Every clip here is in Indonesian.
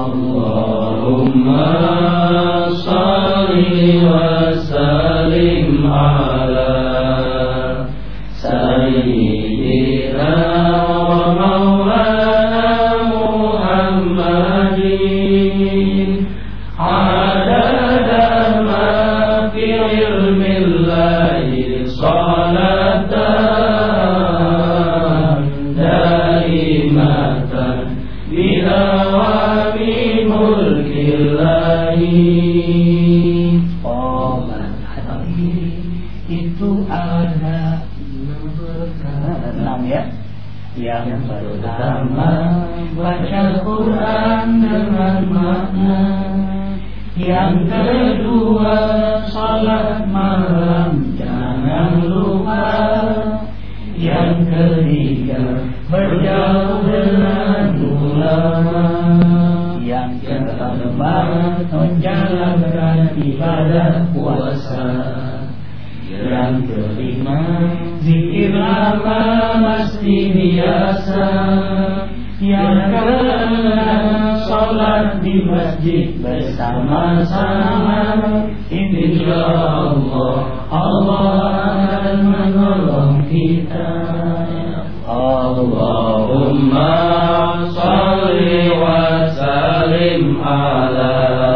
Allahumma shalli wa sallim ala sayyidina wa maulana Muhammadin adada ma fi ilmillahi salatan daimatan bidawami mulkillahi. Oh, itu ada 6 ya. Yang pertama baca Quran dengan makna, yang kedua salat malam jangan lupa, yang ketiga berjauh dengan ulama, yang keempat menjalankan ibadah puasa, yang kelima zikir lama mesti biasa, yang keenam sholat di masjid bersama-sama. Insyaallah Allah akan menolong kita. Allahumma shalli wa sallim ala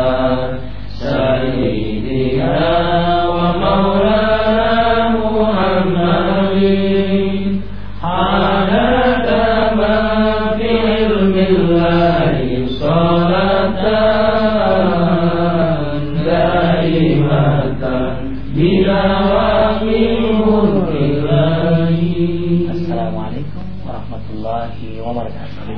sayyidina wa maulana Muhammadin adada ma fi ilmillahi salatan daimatan bidawami mulkillahi. Assalamualaikum warahmatullahi wabarakatuh.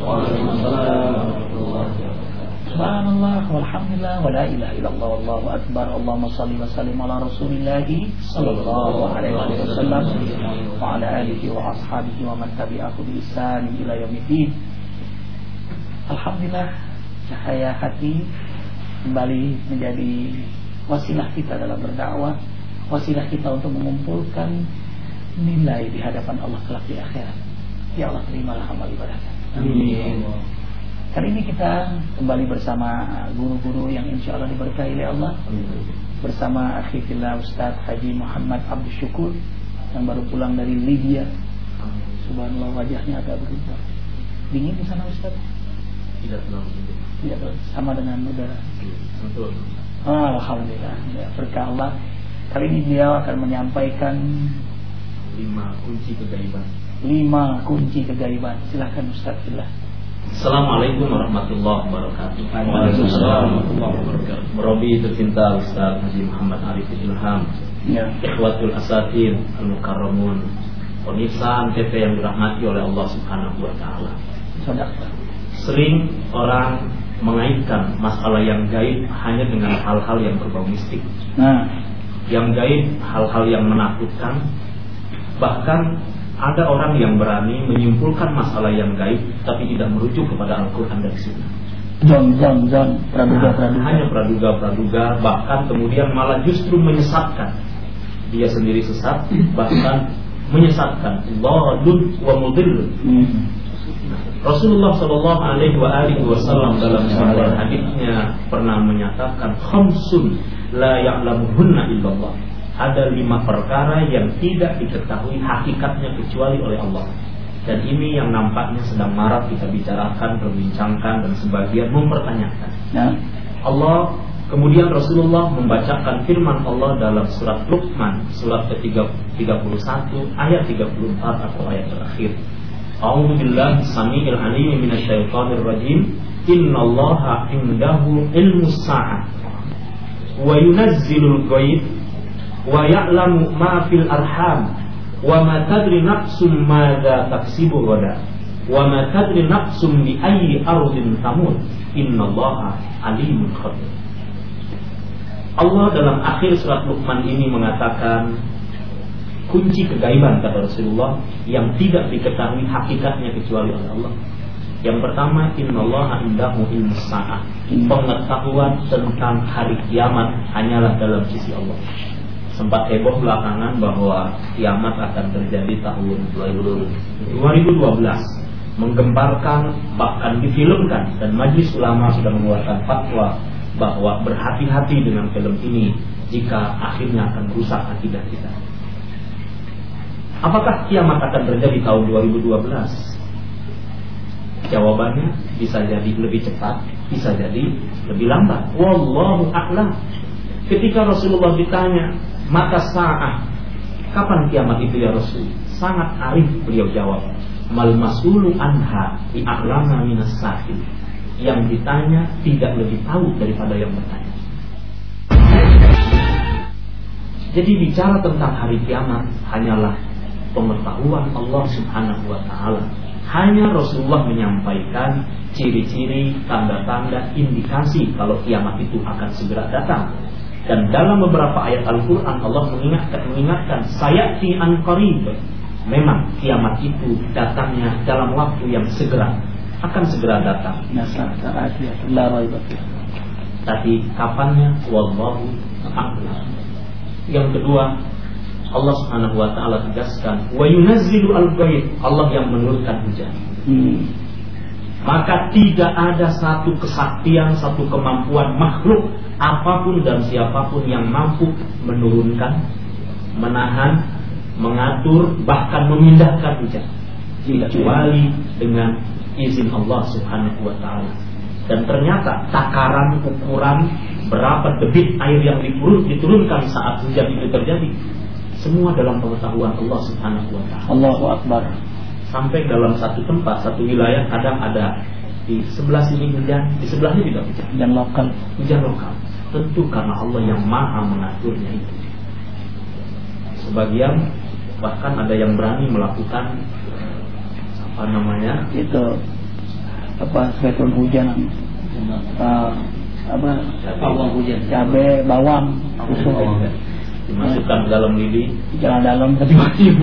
Subhanallah walhamdulillah wa la ilaha illallah wallahu akbar. Allahumma shalli wa sallim ala rasulillah sallallahu alaihi wasallam wa ala alihi wa ashabihi wa man tabi'ahu bi ihsan ila yaumiddin. Alhamdulillah, cahaya hati kembali menjadi wasilah kita dalam berdakwah, wasilah kita untuk mengumpulkan nilai di hadapan Allah kelak di akhirat. Ya Allah, terimalah amal ibadah. Amin. Kali ini kita kembali bersama guru-guru yang insya Allah diberkahi oleh Allah, bersama Akhifillah Ustaz Haji Muhammad Abdul Syukur yang baru pulang dari Libya. Subhanallah, wajahnya agak berubah. Dingin di sana Ustaz? Tidak terlalu. Sama dengan udara. Alhamdulillah, ya, berkah Allah. Kali ini beliau akan menyampaikan 5 kunci kegaiban. 5 kunci kegaiban. Silakan Ustaz. Assalamualaikum warahmatullahi wabarakatuh. Waalaikumsalam warahmatullahi wabarakatuh. Murabi tercinta Ustaz Haji Muhammad Arif Ilham, ya. Ikhwatul Asatir Al-Mukarramun, Ponisan TP yang dirahmati oleh Allah Subhanahu wa taala. Sering orang mengaitkan masalah yang gaib hanya dengan hal-hal yang berbau mistik. Yang gaib hal-hal yang menakutkan. Bahkan ada orang yang berani menyimpulkan masalah yang gaib tapi tidak merujuk kepada Al-Quran dan Sunnah. Praduga. Hanya praduga, bahkan kemudian malah justru menyesatkan. Dia sendiri sesat, bahkan menyesatkan. Dhalun wa mudhill. Rasulullah sallallahu alaihi wasallam dalam sebuah hadisnya pernah menyatakan khamsun la ya'lamuhunna illallah. Ada 5 perkara yang tidak diketahui hakikatnya kecuali oleh Allah. Dan ini yang nampaknya sedang marak kita bicarakan, perbincangkan, dan sebagian mempertanyakan. Allah, kemudian Rasulullah membacakan firman Allah dalam surat Luqman, surat ke-31 ayat 34 atau ayat terakhir. A'udzu billahi samii'il 'aliim minasyaitonir rajim. Innallaha 'indahu ilmus sa'ah wa yunazzilul ghaib wa ya'lamu ma fil arham wa ma tadri nafsum madza taksibu ghadan wa ma tadri nafsum bi ayyi ardin tamut innallaha alimun khabir. Allah dalam akhir surat Luqman ini mengatakan kunci kegaiban, kata Rasulullah, yang tidak diketahui hakikatnya kecuali oleh Allah. Yang pertama, innallaha indahu ilmus sa'ah. Pengetahuan tentang hari kiamat hanyalah dalam sisi Allah. Sempat heboh belakangan bahwa kiamat akan terjadi tahun 2012. menggembarkan, bahkan difilmkan, dan majelis ulama sudah mengeluarkan fatwa bahwa berhati-hati dengan film ini jika akhirnya akan merusak akidah kita. Apakah kiamat akan terjadi tahun 2012? Jawabannya bisa jadi lebih cepat, bisa jadi lebih lambat. Wallahu a'lam. Ketika Rasulullah ditanya, maka sa'ah, kapan kiamat itu ya Rasul? Sangat arif beliau jawab, mal mas'ulu anha bi'a'lama minas sa'il. Yang ditanya tidak lebih tahu daripada yang bertanya. Jadi bicara tentang hari kiamat hanyalah pengetahuan Allah Subhanahu wa ta'ala. Hanya Rasulullah menyampaikan ciri-ciri, tanda-tanda, indikasi kalau kiamat itu akan segera datang. Dan dalam beberapa ayat Al-Quran Allah mengingatkan sayati an qarib. Memang kiamat itu datangnya dalam waktu yang segera, akan segera datang. Tapi kapannya wallahu a'lam. Yang kedua, Allah Subhanahu wa ta'ala tegaskan wa yunazzilu al-ghaib, Allah yang menurunkan hujan. Maka tidak ada satu kesaktian, satu kemampuan makhluk apapun dan siapapun yang mampu menurunkan, menahan, mengatur, bahkan memindahkan hujan kecuali dengan izin Allah Subhanahu wa ta'ala. Dan ternyata takaran ukuran berapa debit air yang diturunkan saat hujan itu terjadi, semua dalam pengetahuan Allah Subhanahu wa ta'ala. Allahu Akbar. Sampai dalam satu tempat, satu wilayah kadang ada di sebelah sini hujan, di sebelahnya tidak hujan. Hujan lokal. Hujan lokal. Tentu karena Allah yang maha mengaturnya itu. Sebagian bahkan ada yang berani melakukan itu sesuatu hujan, bawang hujan, cabai, bawang, dimasukkan ke dalam lidi, jalan dalam tapi mati.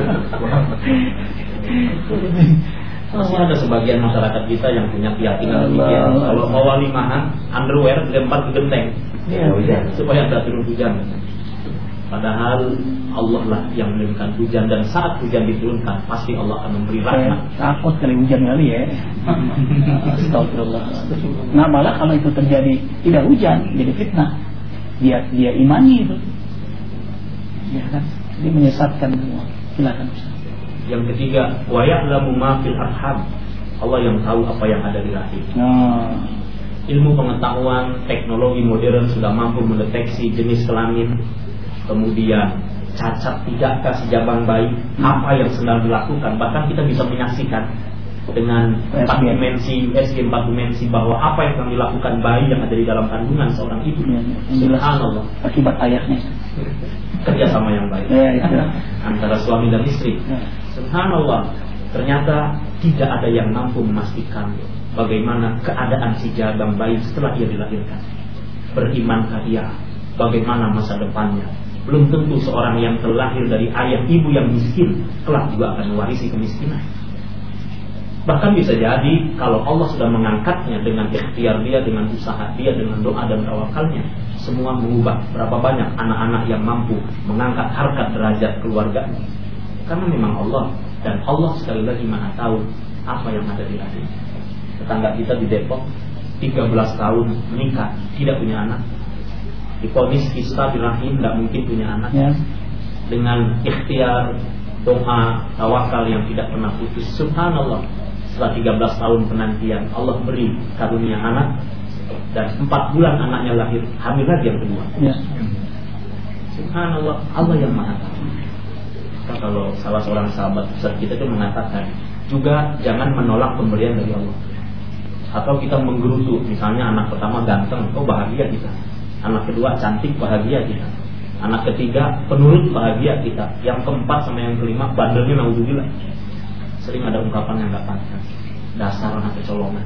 Masih ada sebagian masyarakat kita yang punya keyakinan demikian. Kalau mau walimahan, underwear dilempar ke genteng supaya tidak turun hujan. Padahal Allah lah yang menurunkan hujan, dan saat hujan diturunkan pasti Allah akan memberi rahmat. Takut kali hujan kali ya. Astagfirullah. Nah malah kalau itu terjadi tidak hujan, jadi fitnah. Dia imani itu, ya kan? Dia menyesatkan semua. Silakan. Yang ketiga, wa ya'lamu ma fil arham, Allah yang tahu apa yang ada di rahim. Ilmu pengetahuan, teknologi modern sudah mampu mendeteksi jenis kelamin, kemudian cacat tidakkah si jabang bayi, apa yang sedang dilakukan. Bahkan kita bisa menyaksikan dengan 4 dimensi, USG 4 dimensi, bahwa apa yang sedang dilakukan bayi yang ada di dalam kandungan seorang ibu. Subhanallah. Akibat ayahnya. Kerjasama yang baik antara suami dan istri. Subhanallah. Ternyata tidak ada yang mampu memastikan bagaimana keadaan si jabang bayi setelah ia dilahirkan. Berimankah dia? Bagaimana masa depannya? Belum tentu seorang yang terlahir dari ayah ibu yang miskin kelak juga akan mewarisi kemiskinan. Bahkan bisa jadi kalau Allah sudah mengangkatnya dengan ikhtiar dia, dengan usaha dia, dengan doa dan tawakalnya, semua mengubah. Berapa banyak anak-anak yang mampu mengangkat harkat derajat keluarganya. Karena memang Allah, dan Allah sekali lagi maha tahu apa yang ada di hati. Tetangga kita di Depok 13 tahun menikah, tidak punya anak. Diponis kista birahim, tidak mungkin punya anak ya. Dengan ikhtiar, doa, tawakal yang tidak pernah putus. Subhanallah. Setelah 13 tahun penantian, Allah beri karunia anak, dan 4 bulan anaknya lahir, hamil lagi yang kedua ya. Subhanallah, Allah yang maha tahu. Kalau salah seorang sahabat besar kita itu mengatakan, juga jangan menolak pemberian dari Allah. Atau kita menggerutu, misalnya anak pertama ganteng, oh bahagia kita. Anak kedua cantik, bahagia kita. Anak ketiga penurut, bahagia kita. Yang keempat sama yang kelima bandelnya naudzubillah. Sering ada ungkapan yang gak pantas. Dasar anak kecolongan.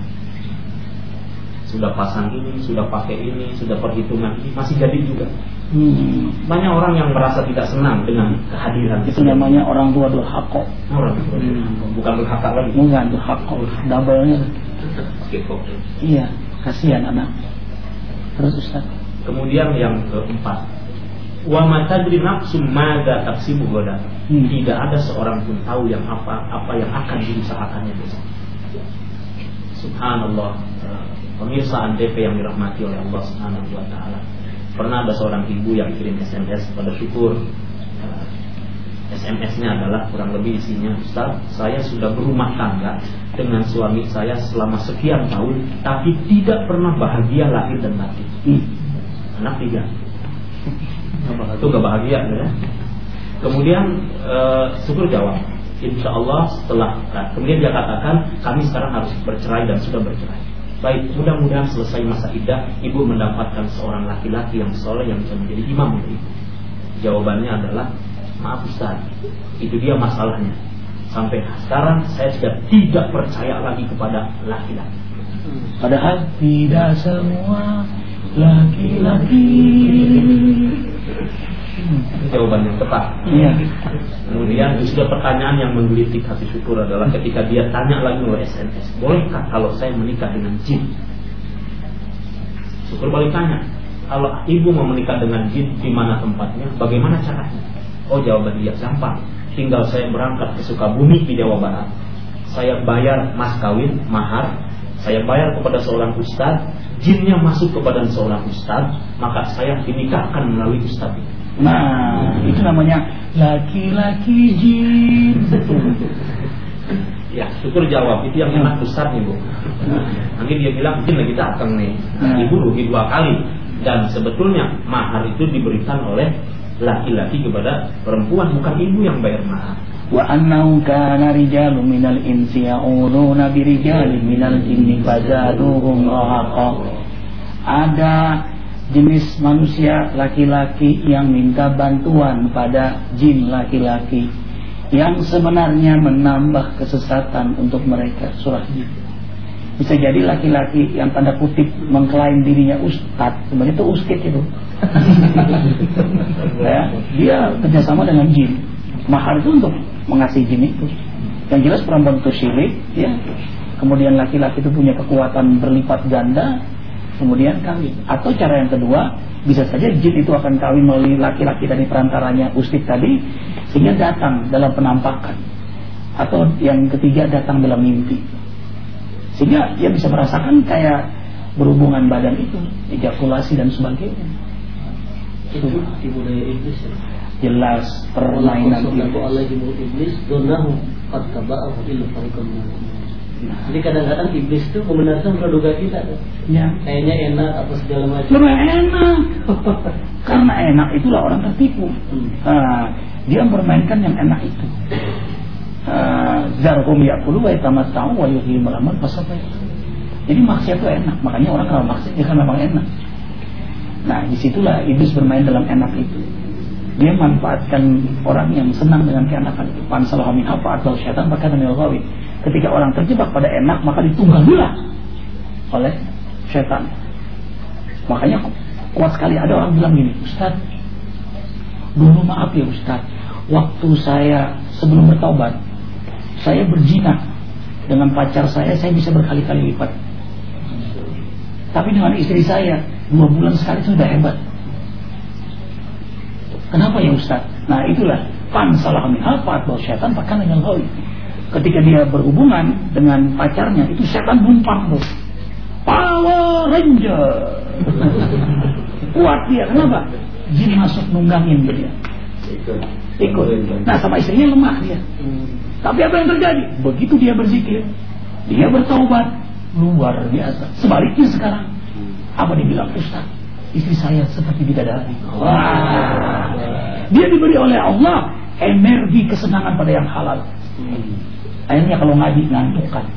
Sudah pasang ini, sudah pakai ini, sudah perhitungan ini, masih jadi juga. Banyak orang yang merasa tidak senang dengan kehadiran. Itu namanya orang tua durhaka. Orang tua bukan durhaka lagi. Bukan durhaka, double-nya. Iya, kasihan anak. Terus Ustaz. Kemudian yang keempat, wa ma tadri nafsum madza taksibu ghadan. Tidak ada seorang pun tahu yang apa yang akan diusahakannya besok. subhanallah, pemirsa Antv yang dirahmati oleh Allah Subhanahu wa taala. Pernah ada seorang ibu yang kirim SMS pada Syukur. SMS-nya adalah kurang lebih isinya, Ustaz, saya sudah berumah tangga dengan suami saya selama sekian tahun, tapi tidak pernah bahagia lahir dan batin. Anak 3. Itu gak bahagia ya. Kemudian Syukur jawab, insya Allah setelah, kemudian dia katakan, kami sekarang harus bercerai dan sudah bercerai. Baik, mudah-mudahan selesai masa iddah, ibu mendapatkan seorang laki-laki yang soleh yang bisa menjadi imam untuk ibu. Jawabannya adalah, maaf Ustaz, itu dia masalahnya. Sampai sekarang saya sudah tidak percaya lagi kepada laki-laki. Padahal tidak semua laki-laki. Itu jawaban yang tepat. Iya. Kemudian sudah pertanyaan yang menggelitik hati Syukur adalah ketika dia tanya lagi oleh SMS, bolehkah kalau saya menikah dengan jin? Syukur balik tanya, kalau ibu mau menikah dengan jin, di mana tempatnya, bagaimana caranya? Oh, jawaban dia gampang. Tinggal saya berangkat ke Sukabumi di Jawa Barat, saya bayar mas kawin, mahar, saya bayar kepada seorang ustaz, jinnya masuk kepada seorang ustaz, maka saya dinikahkan melalui ustaz itu. Nah, itu namanya laki-laki jin. Ya, Syukur jawab, itu yang enak ustaz nih Bu. Nanti dia bilang, jin lagi datang nih, ibu rugi 2 kali. Dan sebetulnya mahar itu diberikan oleh laki-laki kepada perempuan, bukan ibu yang bayar mahar. Wa annahu kana rijalun minal insi ya'uduna birijalin minal jinni fazaduhum rahaqa. Ada jenis manusia laki-laki yang minta bantuan pada jin laki-laki yang sebenarnya menambah kesesatan untuk mereka. Surah Jin. Bisa jadi laki-laki yang tanda kutip mengklaim dirinya ustadz, sebenarnya itu uskit itu. Ya, dia kerjasama dengan jin. Mahar itu untuk mengasihi jin itu. Yang jelas perempuan itu syirik, ya. Kemudian laki-laki itu punya kekuatan berlipat ganda, kemudian kawin. Atau cara yang kedua, bisa saja jin itu akan kawin melalui laki-laki dari perantaranya ustadz tadi, sehingga datang dalam penampakan. Atau yang ketiga, datang dalam mimpi, sehingga dia bisa merasakan kayak berhubungan badan itu, ejakulasi dan sebagainya. Itu tipu daya iblis ya? jelas permainan Jadi kadang-kadang iblis itu membenarkan praduga kita kan? Ya. Kayaknya enak apa segala macam. Memang enak. Karena enak itulah orang tertipu. Dia mempermainkan yang enak itu. Zarhum ya'kulu wa yatamatta'u wa yuhimul amal fasawfa. Jadi maksiat itu enak. Makanya orang kalau maksiat dia kan memang enak. Nah, disitulah iblis bermain dalam enak itu. Dia manfaatkan orang yang senang dengan keenakan itu. Pansalah min apa atau syaitan maka minal ghawi. Ketika orang terjebak pada enak, maka ditunggangilah oleh syaitan. Makanya kuat sekali ada orang bilang gini, Ustaz, dulu maaf ya Ustaz, waktu saya sebelum bertaubat, saya berzina dengan pacar saya bisa berkali-kali lipat. Tapi dengan istri saya 2 bulan sekali sudah hebat. Kenapa ya Ustaz? Nah itulah pansalah min apa atau syaitan maka minal ghawi. Ketika dia berhubungan dengan pacarnya, itu setan numpang tuh. Power Ranger. Kuat dia, kenapa? Jin masuk nunggangin dia. Ikut. Nah sama istrinya lemah dia. Tapi apa yang terjadi? Begitu dia berzikir, dia bertaubat, luar biasa. Sebaliknya sekarang, apa dibilang Ustaz? Istri saya seperti bidadari. Wah. Dia diberi oleh Allah energi kesenangan pada yang halal. Akhirnya kalau ngaji ngantuk kan.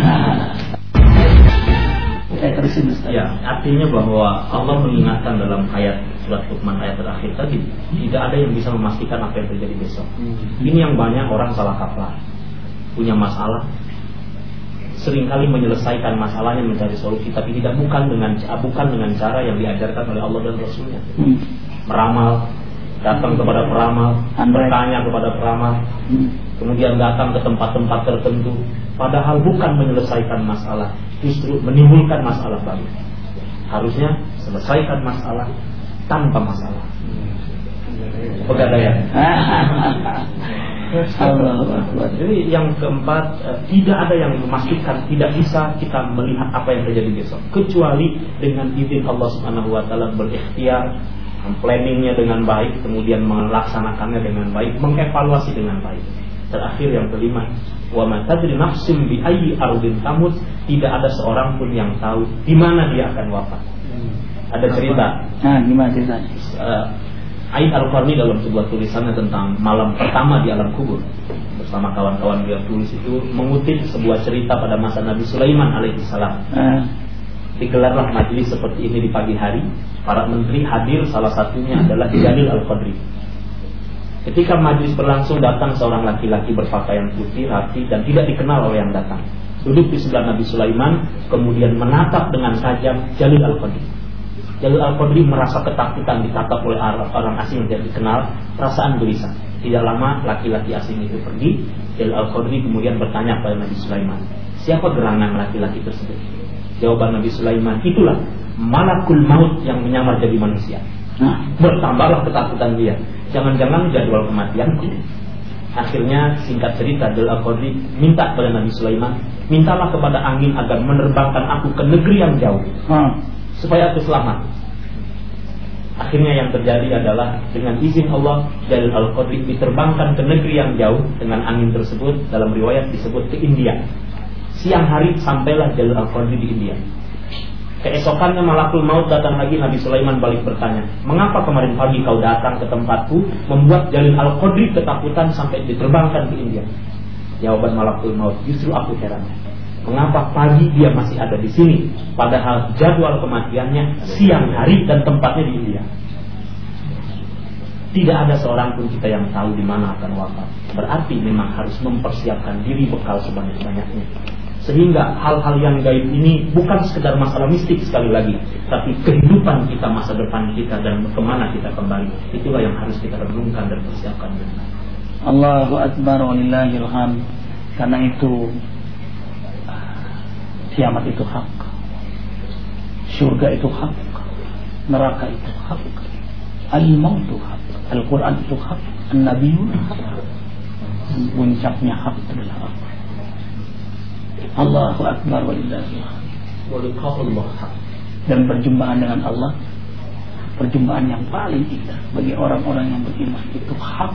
Ya, artinya bahwa Allah mengingatkan dalam ayat surat Luqman ayat terakhir tadi, tidak ada yang bisa memastikan apa yang terjadi besok. Ini yang banyak orang salah kaprah. Punya masalah, seringkali menyelesaikan masalahnya mencari solusi, tapi bukan dengan cara yang diajarkan oleh Allah dan Rasulnya. Meramal, datang kepada peramal, bertanya kepada peramal, kemudian datang ke tempat-tempat tertentu, padahal bukan menyelesaikan masalah, justru menimbulkan masalah baru. Harusnya selesaikan masalah tanpa masalah. Pegadaian. Jadi yang keempat, tidak ada yang memastikan, tidak bisa kita melihat apa yang terjadi besok kecuali dengan izin Allah Subhanahu wa taala, berikhtiar, planningnya dengan baik, kemudian melaksanakannya dengan baik, mengevaluasi dengan baik. Terakhir yang kelima, wa ma tadri nafsun bi ayyi ardin tamut, tidak ada seorang pun yang tahu di mana dia akan wafat. Ada cerita. Gimana ceritanya? Aid Al-Qarni dalam sebuah tulisannya tentang malam pertama di alam kubur, bersama kawan-kawan beliau tulis itu mengutip sebuah cerita pada masa Nabi Sulaiman alaihissalam. Digelarlah majelis seperti ini di pagi hari. Para menteri hadir, salah satunya adalah Jalil Al-Qadri. Ketika majelis berlangsung, datang seorang laki-laki berpakaian putih, rapi dan tidak dikenal oleh yang datang. Duduk di sebelah Nabi Sulaiman, kemudian menatap dengan tajam Jalil Al-Qadri. Jalil Al-Qadri merasa ketakutan ditatap oleh orang asing yang tidak dikenal, perasaan gelisah. Tidak lama laki-laki asing itu pergi. Jalil Al-Qadri kemudian bertanya pada Nabi Sulaiman, siapa gerangan laki-laki tersebut? Jawaban Nabi Sulaiman, itulah malakul maut yang menyamar jadi manusia. Bertambahlah ketakutan dia, jangan-jangan jadwal kematianku. Akhirnya singkat cerita, Jalil Al-Qadri minta pada Nabi Sulaiman, mintalah kepada angin agar menerbangkan aku ke negeri yang jauh, supaya aku selamat. Akhirnya yang terjadi adalah dengan izin Allah, Jalil Al-Qadri diterbangkan ke negeri yang jauh dengan angin tersebut. Dalam riwayat disebut ke India. Siang hari sampailah Jalil Al-Qadri di India. Keesokannya malakul maut datang lagi. Nabi Sulaiman balik bertanya, mengapa kemarin pagi kau datang ke tempatku, membuat Jalil Al-Qadri ketakutan sampai diterbangkan ke India? Jawaban malakul maut, justru aku heran, mengapa pagi dia masih ada di sini, padahal jadwal kematiannya siang hari dan tempatnya di India. Tidak ada seorang pun kita yang tahu di mana akan wafat. Berarti memang harus mempersiapkan diri bekal sebanyak-banyaknya. Sehingga hal-hal yang gaib ini bukan sekedar masalah mistik sekali lagi, tapi kehidupan kita, masa depan kita, dan kemana kita kembali. Itulah yang harus kita renungkan dan persiapkan benar. Allahu Akbar walillahil hamd. Karena itu kiamat itu hak, surga itu hak, neraka itu hak, al-maut itu hak, Al-Quran itu hak, An-Nabiun hak, puncaknya hak adalah hak. Allahu Akbar walillahil hamd. Dan perjumpaan dengan Allah, perjumpaan yang paling indah bagi orang-orang yang beriman, itu hak.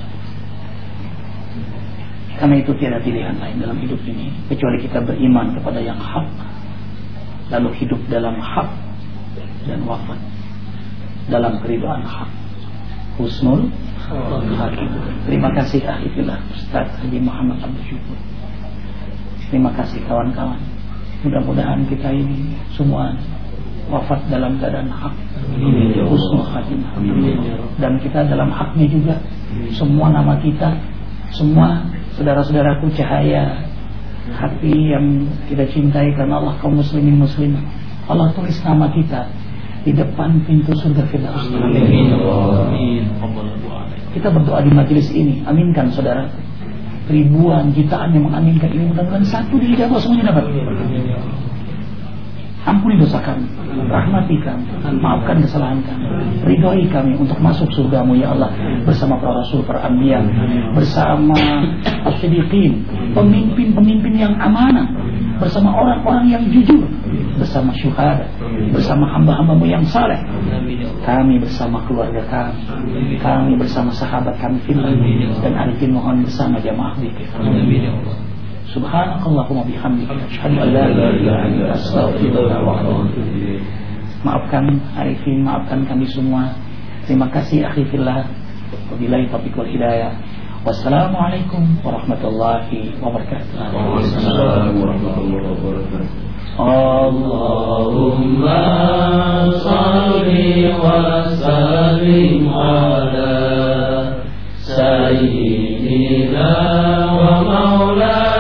Karena itu tiada pilihan lain dalam hidup ini kecuali kita beriman kepada yang hak, lalu hidup dalam hak, dan wafat dalam keridhaan hak. Husnul khatimah. Terima kasih Ahifillah Ustaz Haji Muhammad Abdul Syukur. Terima kasih kawan-kawan. Mudah-mudahan kita ini semua wafat dalam keadaan hak, husnul khatimah. Dan kita dalam haknya juga. Semua nama kita, semua saudara-saudaraku cahaya hati yang kita cintai karena Allah, kaum muslimin muslimah, Allah tulis nama kita di depan pintu surga Firdaus. Kita berdoa di majelis ini, aminkan saudara. Ribuan, jutaan yang mengaminkan ini, mudah-mudahan satu dijawab semuanya dapat. Ampuni dosa kami, rahmati kami, maafkan kesalahan kami, ridhoi kami untuk masuk surgamu ya Allah, bersama para rasul, para anbiya, bersama as-siddiqin, pemimpin-pemimpin yang amanah, bersama orang-orang yang jujur, bersama syuhada, bersama hamba-hambamu yang saleh, kami bersama keluarga kami, kami bersama sahabat kami fillah, dan arifin mohon bersama jamaah zikir. Subhanakallahumma bihamdika asyhadu an la ilaha illa anta astaghfiruka wa atubu ilaik. Maafkan Arifin, maafkan kami semua. Terima kasih akhi fillah. Wabillahi taufiq wal hidayah. Wassalamualaikum warahmatullahi wabarakatuh. Waalaikumsalam warahmatullahi wabarakatuh. Allahumma salli wa sallim ala sayyidina wa maulana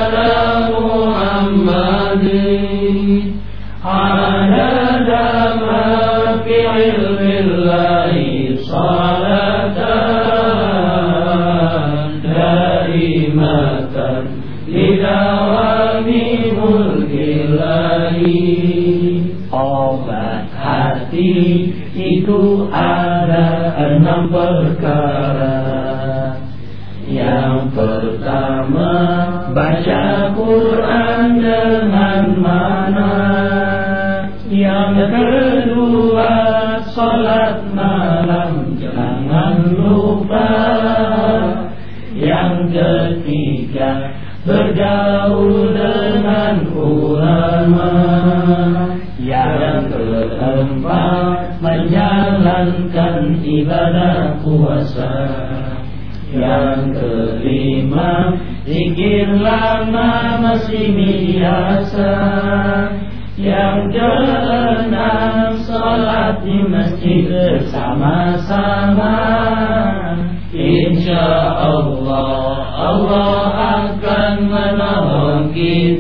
itu ada 6 perkara yang pertama baca Quran dengan mana, yang kedua salat malam jangan lupa, yang ketiga bergaul dengan ulama, yang keempat menjalankan ibadah puasa, yang kelima zikir lama masih biasa, yang keenam salat di masjid bersama-sama. Insya Allah Allah akan menolong kita.